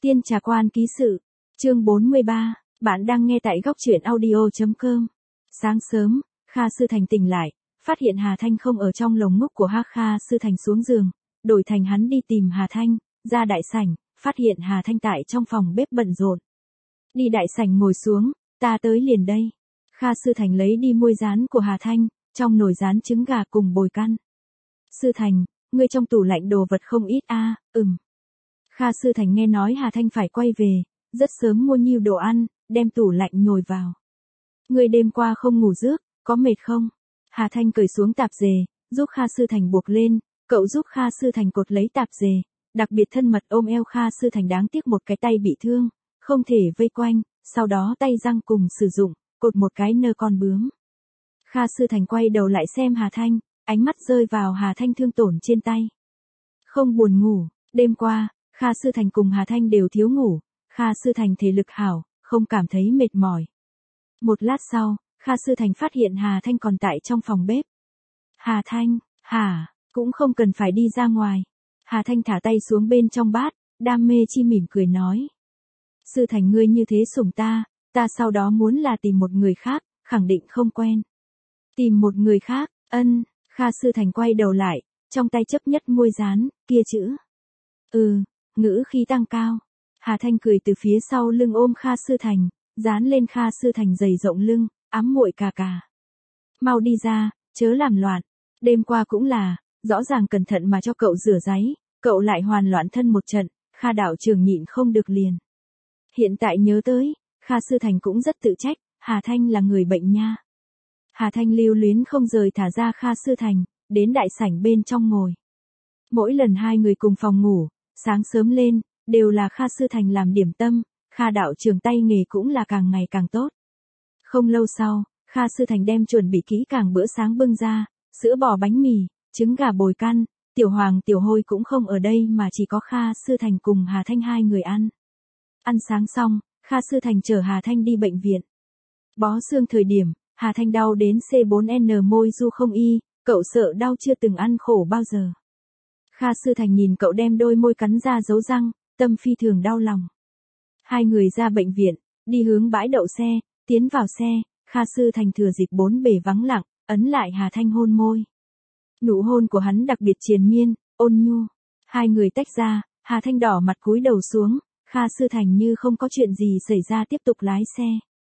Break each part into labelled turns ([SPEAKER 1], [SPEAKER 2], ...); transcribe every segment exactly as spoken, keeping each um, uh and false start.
[SPEAKER 1] Tiên Trà Quan ký sự, chương bốn mươi ba, bạn đang nghe tại góc truyện audio.com. Sáng sớm, Kha Sư Thành tỉnh lại, phát hiện Hà Thanh không ở trong lồng ngúc của Hắc. Kha Sư Thành xuống giường, đổi thành hắn đi tìm Hà Thanh, ra đại sảnh, phát hiện Hà Thanh tại trong phòng bếp bận rộn. Đi đại sảnh ngồi xuống, ta tới liền đây. Kha Sư Thành lấy đi muôi rán của Hà Thanh, trong nồi rán trứng gà cùng bồi căn. Sư Thành, ngươi trong tủ lạnh đồ vật không ít a, à, ừm. Kha Sư Thành nghe nói Hà Thanh phải quay về, rất sớm mua nhiều đồ ăn, đem tủ lạnh nhồi vào. Ngươi đêm qua không ngủ rước, có mệt không? Hà Thanh cởi xuống tạp dề, giúp Kha Sư Thành buộc lên, cậu giúp Kha Sư Thành cột lấy tạp dề, đặc biệt thân mật ôm eo Kha Sư Thành, đáng tiếc một cái tay bị thương, không thể vây quanh, sau đó tay răng cùng sử dụng, cột một cái nơ con bướm. Kha Sư Thành quay đầu lại xem Hà Thanh, ánh mắt rơi vào Hà Thanh thương tổn trên tay. Không buồn ngủ, đêm qua, Kha Sư Thành cùng Hà Thanh đều thiếu ngủ, Kha Sư Thành thể lực hảo, không cảm thấy mệt mỏi. Một lát sau, Kha Sư Thành phát hiện Hà Thanh còn tại trong phòng bếp. Hà Thanh, hả, cũng không cần phải đi ra ngoài. Hà Thanh thả tay xuống bên trong bát, đam mê chi mỉm cười nói. Sư Thành, ngươi như thế sủng ta, ta sau đó muốn là tìm một người khác, khẳng định không quen. Tìm một người khác, ân, Kha Sư Thành quay đầu lại, trong tay chấp nhất muôi rán, kia chữ. Ừ, ngữ khí tăng cao. Hà Thanh cười từ phía sau lưng ôm Kha Sư Thành, dán lên Kha Sư Thành dày rộng lưng, ám muội cà cà. Mau đi ra, chớ làm loạn. Đêm qua cũng là, rõ ràng cẩn thận mà cho cậu rửa ráy, cậu lại hoàn loạn thân một trận, Kha đạo trưởng nhịn không được liền. Hiện tại nhớ tới, Kha Sư Thành cũng rất tự trách, Hà Thanh là người bệnh nha. Hà Thanh lưu luyến không rời thả ra Kha Sư Thành, đến đại sảnh bên trong ngồi. Mỗi lần hai người cùng phòng ngủ, sáng sớm lên, đều là Kha Sư Thành làm điểm tâm, Kha đạo trưởng tay nghề cũng là càng ngày càng tốt. Không lâu sau, Kha Sư Thành đem chuẩn bị kỹ càng bữa sáng bưng ra, sữa bò bánh mì, trứng gà bồi căn, Tiểu Hoàng Tiểu Hôi cũng không ở đây mà chỉ có Kha Sư Thành cùng Hà Thanh hai người ăn. Ăn sáng xong, Kha Sư Thành chở Hà Thanh đi bệnh viện. Bó xương thời điểm, Hà Thanh đau đến C bốn N môi du không y, cậu sợ đau chưa từng ăn khổ bao giờ. Kha Sư Thành nhìn cậu đem đôi môi cắn ra dấu răng, tâm phi thường đau lòng. Hai người ra bệnh viện, đi hướng bãi đậu xe, tiến vào xe, Kha Sư Thành thừa dịp bốn bề vắng lặng, ấn lại Hà Thanh hôn môi. Nụ hôn của hắn đặc biệt triền miên, ôn nhu. Hai người tách ra, Hà Thanh đỏ mặt cúi đầu xuống, Kha Sư Thành như không có chuyện gì xảy ra tiếp tục lái xe.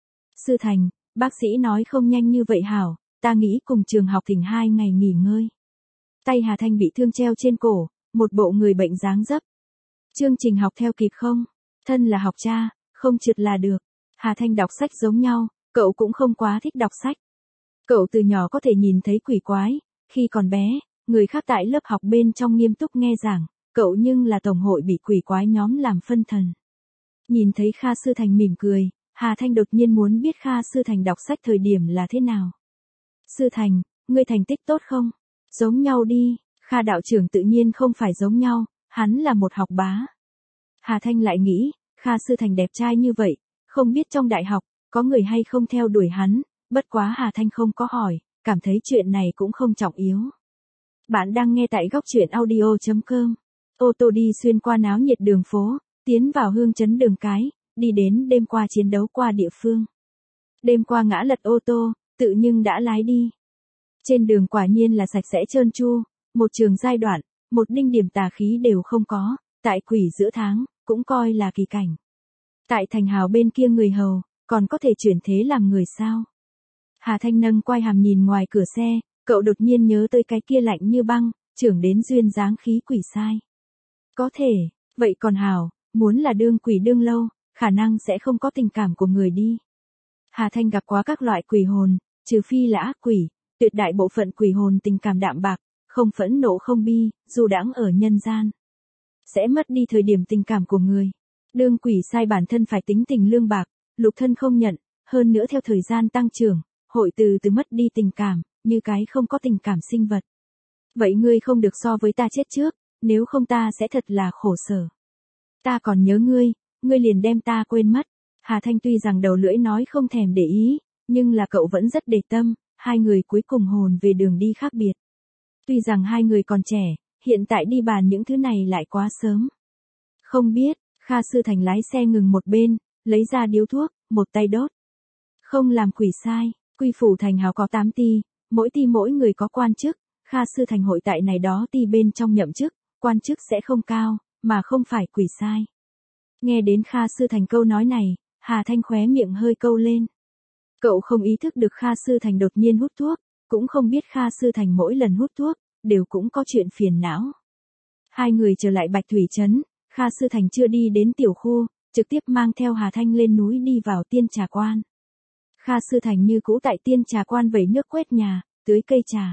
[SPEAKER 1] Sư Thành, bác sĩ nói không nhanh như vậy hảo, ta nghĩ cùng trường học thỉnh hai ngày nghỉ ngơi. Tay Hà Thanh bị thương treo trên cổ, một bộ người bệnh dáng dấp. Chương trình học theo kịp không? Thân là học cha, không trượt là được. Hà Thanh đọc sách giống nhau, cậu cũng không quá thích đọc sách. Cậu từ nhỏ có thể nhìn thấy quỷ quái, khi còn bé, người khác tại lớp học bên trong nghiêm túc nghe giảng, cậu nhưng là tổng hội bị quỷ quái nhóm làm phân thần. Nhìn thấy Kha Sư Thành mỉm cười, Hà Thanh đột nhiên muốn biết Kha Sư Thành đọc sách thời điểm là thế nào. Sư Thành, ngươi thành tích tốt không? Giống nhau đi, Kha đạo trưởng tự nhiên không phải giống nhau, hắn là một học bá. Hà Thanh lại nghĩ, Kha Sư Thành đẹp trai như vậy, không biết trong đại học, có người hay không theo đuổi hắn, bất quá Hà Thanh không có hỏi, cảm thấy chuyện này cũng không trọng yếu. Bạn đang nghe tại góc truyện audio.com. Ô tô đi xuyên qua náo nhiệt đường phố, tiến vào hương chấn đường cái, đi đến đêm qua chiến đấu qua địa phương. Đêm qua ngã lật ô tô, tự nhưng đã lái đi. Trên đường quả nhiên là sạch sẽ trơn tru, một trường giai đoạn, một đinh điểm tà khí đều không có, tại quỷ giữa tháng, cũng coi là kỳ cảnh. Tại thành hào bên kia người hầu, còn có thể chuyển thế làm người sao? Hà Thanh nâng quai hàm nhìn ngoài cửa xe, cậu đột nhiên nhớ tới cái kia lạnh như băng, trưởng đến duyên dáng khí quỷ sai. Có thể, vậy còn hảo, muốn là đương quỷ đương lâu, khả năng sẽ không có tình cảm của người đi. Hà Thanh gặp quá các loại quỷ hồn, trừ phi là ác quỷ, tuyệt đại bộ phận quỷ hồn tình cảm đạm bạc, không phẫn nộ không bi, dù đãng ở nhân gian. Sẽ mất đi thời điểm tình cảm của người. Đương quỷ sai bản thân phải tính tình lương bạc, lục thân không nhận, hơn nữa theo thời gian tăng trưởng, hội từ từ mất đi tình cảm, như cái không có tình cảm sinh vật. Vậy ngươi không được so với ta chết trước, nếu không ta sẽ thật là khổ sở. Ta còn nhớ ngươi, ngươi liền đem ta quên mất. Hà Thanh tuy rằng đầu lưỡi nói không thèm để ý, nhưng là cậu vẫn rất để tâm, hai người cuối cùng hồn về đường đi khác biệt. Tuy rằng hai người còn trẻ, hiện tại đi bàn những thứ này lại quá sớm. Không biết, Kha Sư Thành lái xe ngừng một bên, lấy ra điếu thuốc, một tay đốt. Không làm quỷ sai, Quy Phủ Thành Hào có tám ty, mỗi ty mỗi người có quan chức, Kha Sư Thành hội tại này đó ty bên trong nhậm chức, quan chức sẽ không cao, mà không phải quỷ sai. Nghe đến Kha Sư Thành câu nói này, Hà Thanh khóe miệng hơi câu lên. Cậu không ý thức được Kha Sư Thành đột nhiên hút thuốc, cũng không biết Kha Sư Thành mỗi lần hút thuốc, đều cũng có chuyện phiền não. Hai người trở lại Bạch Thủy Trấn, Kha Sư Thành chưa đi đến tiểu khu, trực tiếp mang theo Hà Thanh lên núi đi vào Tiên Trà Quan. Kha Sư Thành như cũ tại Tiên Trà Quan vẩy nước quét nhà, tưới cây trà.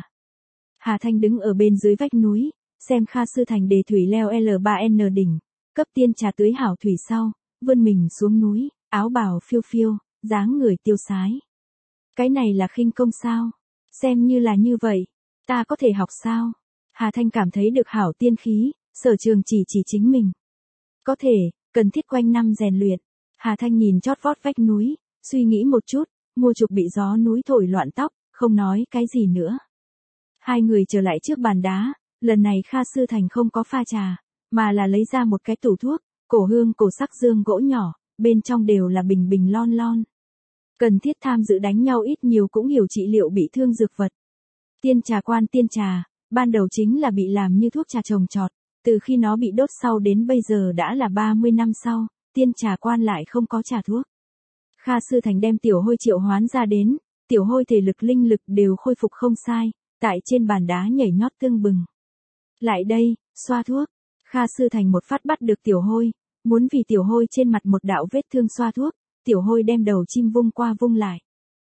[SPEAKER 1] Hà Thanh đứng ở bên dưới vách núi, xem Kha Sư Thành đề thủy leo L ba N đỉnh, cấp tiên trà tưới hảo thủy sau, vươn mình xuống núi, áo bào phiêu phiêu, dáng người tiêu sái. Cái này là khinh công sao? Xem như là như vậy, ta có thể học sao? Hà Thanh cảm thấy được hảo tiên khí, sở trường chỉ chỉ chính mình. Có thể, cần thiết quanh năm rèn luyện. Hà Thanh nhìn chót vót vách núi, suy nghĩ một chút, mua chục bị gió núi thổi loạn tóc, không nói cái gì nữa. Hai người trở lại trước bàn đá, lần này Kha Sư Thành không có pha trà, mà là lấy ra một cái tủ thuốc, cổ hương cổ sắc dương gỗ nhỏ, bên trong đều là bình bình lon lon. Cần thiết tham dự đánh nhau ít nhiều cũng hiểu trị liệu bị thương dược vật. Tiên Trà Quan tiên trà, ban đầu chính là bị làm như thuốc trà trồng trọt, từ khi nó bị đốt sau đến bây giờ đã là ba mươi năm sau, Tiên Trà Quan lại không có trà thuốc. Kha Sư Thành đem tiểu hôi triệu hoán ra đến, tiểu hôi thể lực linh lực đều khôi phục không sai, tại trên bàn đá nhảy nhót tương bừng. Lại đây, xoa thuốc. Kha Sư Thành một phát bắt được tiểu hôi, muốn vì tiểu hôi trên mặt một đạo vết thương xoa thuốc, tiểu hôi đem đầu chim vung qua vung lại.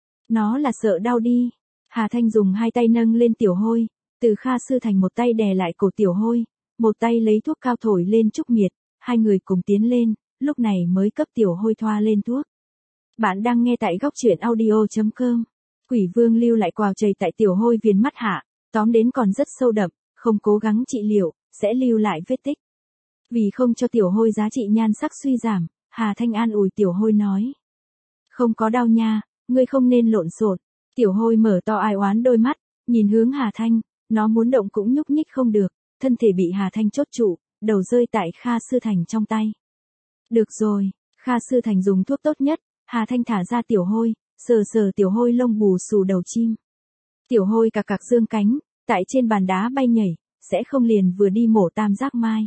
[SPEAKER 1] Nó là sợ đau đi. Hà Thanh dùng hai tay nâng lên tiểu hôi, từ Kha Sư Thành một tay đè lại cổ tiểu hôi, một tay lấy thuốc cao thổi lên trúc miệt, hai người cùng tiến lên, lúc này mới cấp tiểu hôi thoa lên thuốc. Bạn đang nghe tại góc truyện audio chấm com. Quỷ Vương lưu lại quào chày tại tiểu hôi viền mắt hạ, tóm đến còn rất sâu đậm, không cố gắng trị liệu, sẽ lưu lại vết tích. Vì không cho tiểu hôi giá trị nhan sắc suy giảm, Hà Thanh an ủi tiểu hôi nói. Không có đau nha, ngươi không nên lộn xộn. Tiểu hôi mở to ai oán đôi mắt, nhìn hướng Hà Thanh, nó muốn động cũng nhúc nhích không được, thân thể bị Hà Thanh chốt trụ, đầu rơi tại Kha Sư Thành trong tay. Được rồi, Kha Sư Thành dùng thuốc tốt nhất, Hà Thanh thả ra tiểu hôi, sờ sờ tiểu hôi lông bù xù đầu chim. Tiểu hôi cạc cạc dương cánh, tại trên bàn đá bay nhảy, sẽ không liền vừa đi mổ tam giác mai.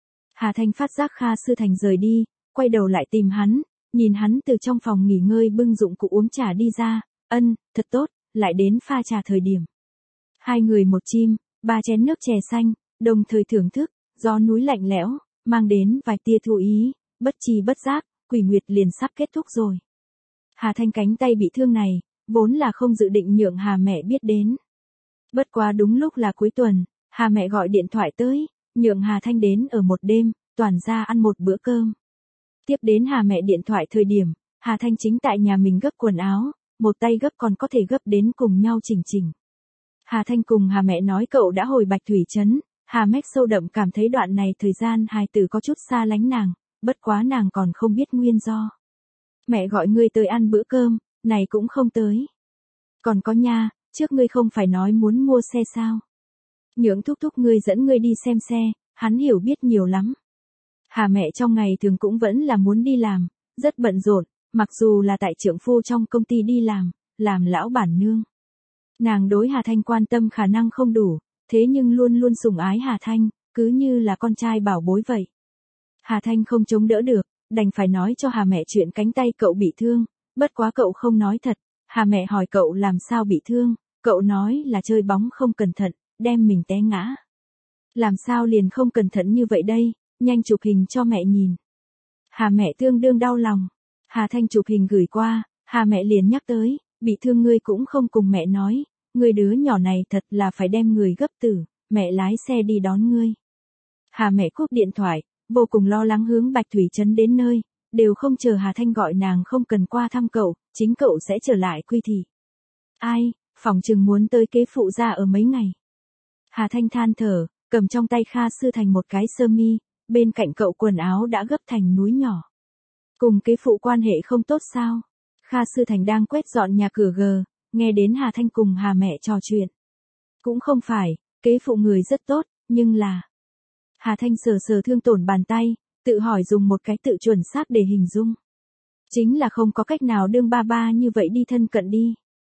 [SPEAKER 1] Hà Thanh phát giác Kha Sư Thành rời đi, quay đầu lại tìm hắn, nhìn hắn từ trong phòng nghỉ ngơi bưng dụng cụ uống trà đi ra, ân, thật tốt, lại đến pha trà thời điểm. Hai người một chim, ba chén nước chè xanh, đồng thời thưởng thức, gió núi lạnh lẽo, mang đến vài tia thu ý, bất chi bất giác, quỷ nguyệt liền sắp kết thúc rồi. Hà Thanh cánh tay bị thương này, vốn là không dự định nhượng Hà mẹ biết đến. Bất quá đúng lúc là cuối tuần, Hà mẹ gọi điện thoại tới, nhượng Hà Thanh đến ở một đêm, toàn ra ăn một bữa cơm. Tiếp đến Hà mẹ điện thoại thời điểm, Hà Thanh chính tại nhà mình gấp quần áo, một tay gấp còn có thể gấp đến cùng nhau chỉnh chỉnh. Hà Thanh cùng Hà mẹ nói cậu đã hồi Bạch Thủy Trấn, Hà mách sâu đậm cảm thấy đoạn này thời gian hài tử có chút xa lánh nàng, bất quá nàng còn không biết nguyên do. Mẹ gọi ngươi tới ăn bữa cơm, này cũng không tới. Còn có nha, trước ngươi không phải nói muốn mua xe sao? Nhượng thúc thúc ngươi dẫn ngươi đi xem xe, hắn hiểu biết nhiều lắm. Hà mẹ trong ngày thường cũng vẫn là muốn đi làm, rất bận rộn, mặc dù là tại trượng phu trong công ty đi làm, làm lão bản nương. Nàng đối Hà Thanh quan tâm khả năng không đủ, thế nhưng luôn luôn sủng ái Hà Thanh, cứ như là con trai bảo bối vậy. Hà Thanh không chống đỡ được, đành phải nói cho Hà mẹ chuyện cánh tay cậu bị thương, bất quá cậu không nói thật. Hà mẹ hỏi cậu làm sao bị thương, cậu nói là chơi bóng không cẩn thận, đem mình té ngã. Làm sao liền không cẩn thận như vậy đây, nhanh chụp hình cho mẹ nhìn. Hà mẹ tương đương đau lòng. Hà Thanh chụp hình gửi qua, Hà mẹ liền nhắc tới, bị thương ngươi cũng không cùng mẹ nói, ngươi đứa nhỏ này thật là phải đem người gấp tử, mẹ lái xe đi đón ngươi. Hà mẹ cúp điện thoại, vô cùng lo lắng hướng Bạch Thủy Trấn đến nơi, đều không chờ Hà Thanh gọi nàng không cần qua thăm cậu, chính cậu sẽ trở lại Quy Thị. Ai, phỏng chừng muốn tới kế phụ ra ở mấy ngày. Hà Thanh than thở, cầm trong tay Kha Sư Thành một cái sơ mi, bên cạnh cậu quần áo đã gấp thành núi nhỏ. Cùng kế phụ quan hệ không tốt sao? Kha Sư Thành đang quét dọn nhà cửa gờ, nghe đến Hà Thanh cùng Hà mẹ trò chuyện. Cũng không phải, kế phụ người rất tốt, nhưng là... Hà Thanh sờ sờ thương tổn bàn tay, Tự hỏi dùng một cái tự chuẩn xác để hình dung. Chính là không có cách nào đương ba ba như vậy đi thân cận đi.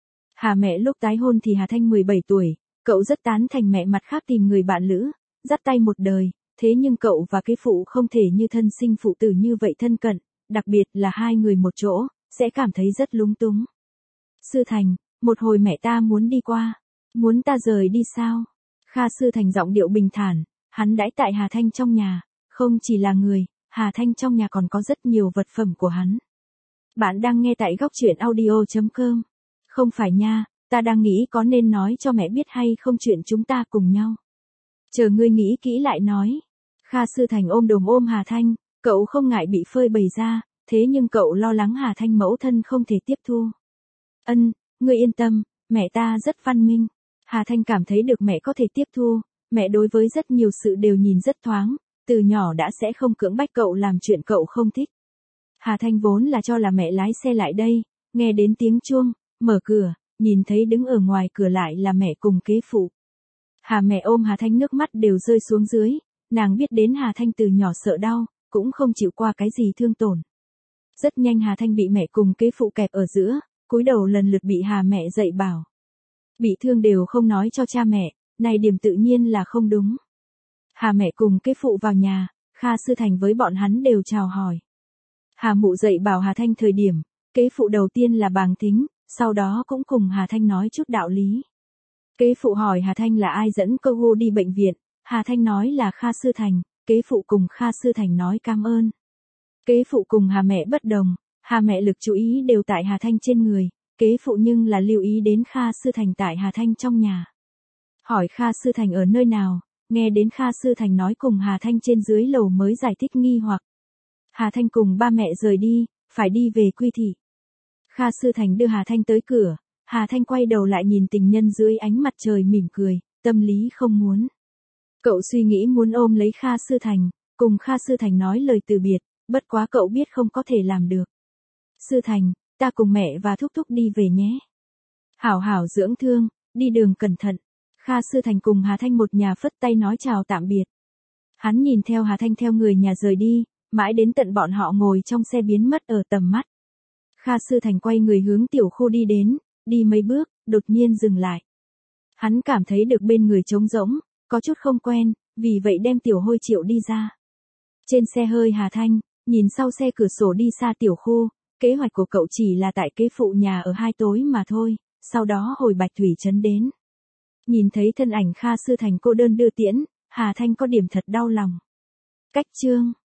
[SPEAKER 1] Hà mẹ lúc tái hôn thì Hà Thanh mười bảy tuổi, cậu rất tán thành mẹ mặt khác tìm người bạn lữ, dắt tay một đời, thế nhưng cậu và cái phụ không thể như thân sinh phụ tử như vậy thân cận, đặc biệt là hai người một chỗ, sẽ cảm thấy rất lúng túng. Sư Thành, một hồi mẹ ta muốn đi qua, muốn ta rời đi sao? Kha Sư Thành giọng điệu bình thản, hắn đãi tại Hà Thanh trong nhà, không chỉ là người, Hà Thanh trong nhà còn có rất nhiều vật phẩm của hắn. Bạn đang nghe tại góc truyện audio.com. Không phải nha, ta đang nghĩ có nên nói cho mẹ biết hay không chuyện chúng ta cùng nhau. Chờ ngươi nghĩ kỹ lại nói. Kha Sư Thành ôm đồm ôm Hà Thanh, cậu không ngại bị phơi bày ra, thế nhưng cậu lo lắng Hà Thanh mẫu thân không thể tiếp thu. Ân, ngươi yên tâm, mẹ ta rất văn minh. Hà Thanh cảm thấy được mẹ có thể tiếp thu, mẹ đối với rất nhiều sự đều nhìn rất thoáng, từ nhỏ đã sẽ không cưỡng bách cậu làm chuyện cậu không thích. Hà Thanh vốn là cho là mẹ lái xe lại đây, nghe đến tiếng chuông, mở cửa, nhìn thấy đứng ở ngoài cửa lại là mẹ cùng kế phụ. Hà mẹ ôm Hà Thanh nước mắt đều rơi xuống dưới, nàng biết đến Hà Thanh từ nhỏ sợ đau, cũng không chịu qua cái gì thương tổn. Rất nhanh Hà Thanh bị mẹ cùng kế phụ kẹp ở giữa, cúi đầu lần lượt bị Hà mẹ dạy bảo. Bị thương đều không nói cho cha mẹ, này điểm tự nhiên là không đúng. Hà mẹ cùng kế phụ vào nhà, Kha Sư Thành với bọn hắn đều chào hỏi. Hà mụ dạy bảo Hà Thanh thời điểm, kế phụ đầu tiên là bàng tính, sau đó cũng cùng Hà Thanh nói chút đạo lý. Kế phụ hỏi Hà Thanh là ai dẫn cô Hu đi bệnh viện, Hà Thanh nói là Kha Sư Thành, kế phụ cùng Kha Sư Thành nói cảm ơn. Kế phụ cùng Hà mẹ bất đồng, Hà mẹ lực chú ý đều tại Hà Thanh trên người, kế phụ nhưng là lưu ý đến Kha Sư Thành tại Hà Thanh trong nhà. Hỏi Kha Sư Thành ở nơi nào, nghe đến Kha Sư Thành nói cùng Hà Thanh trên dưới lầu mới giải thích nghi hoặc. Hà Thanh cùng ba mẹ rời đi, phải đi về Quy Thị. Kha Sư Thành đưa Hà Thanh tới cửa, Hà Thanh quay đầu lại nhìn tình nhân dưới ánh mặt trời mỉm cười, tâm lý không muốn. Cậu suy nghĩ muốn ôm lấy Kha Sư Thành, cùng Kha Sư Thành nói lời từ biệt, bất quá cậu biết không có thể làm được. Sư Thành, ta cùng mẹ và thúc thúc đi về nhé. Hảo hảo dưỡng thương, đi đường cẩn thận. Kha Sư Thành cùng Hà Thanh một nhà phất tay nói chào tạm biệt. Hắn nhìn theo Hà Thanh theo người nhà rời đi, mãi đến tận bọn họ ngồi trong xe biến mất ở tầm mắt. Kha Sư Thành quay người hướng tiểu khu đi đến, đi mấy bước, đột nhiên dừng lại. Hắn cảm thấy được bên người trống rỗng, có chút không quen, vì vậy đem tiểu hôi triệu đi ra. Trên xe hơi Hà Thanh, nhìn sau xe cửa sổ đi xa tiểu khu, kế hoạch của cậu chỉ là tại kế phụ nhà ở hai tối mà thôi, sau đó hồi Bạch Thủy Trấn đến. Nhìn thấy thân ảnh Kha Sư Thành cô đơn đưa tiễn, Hà Thanh có điểm thật đau lòng. Cách chương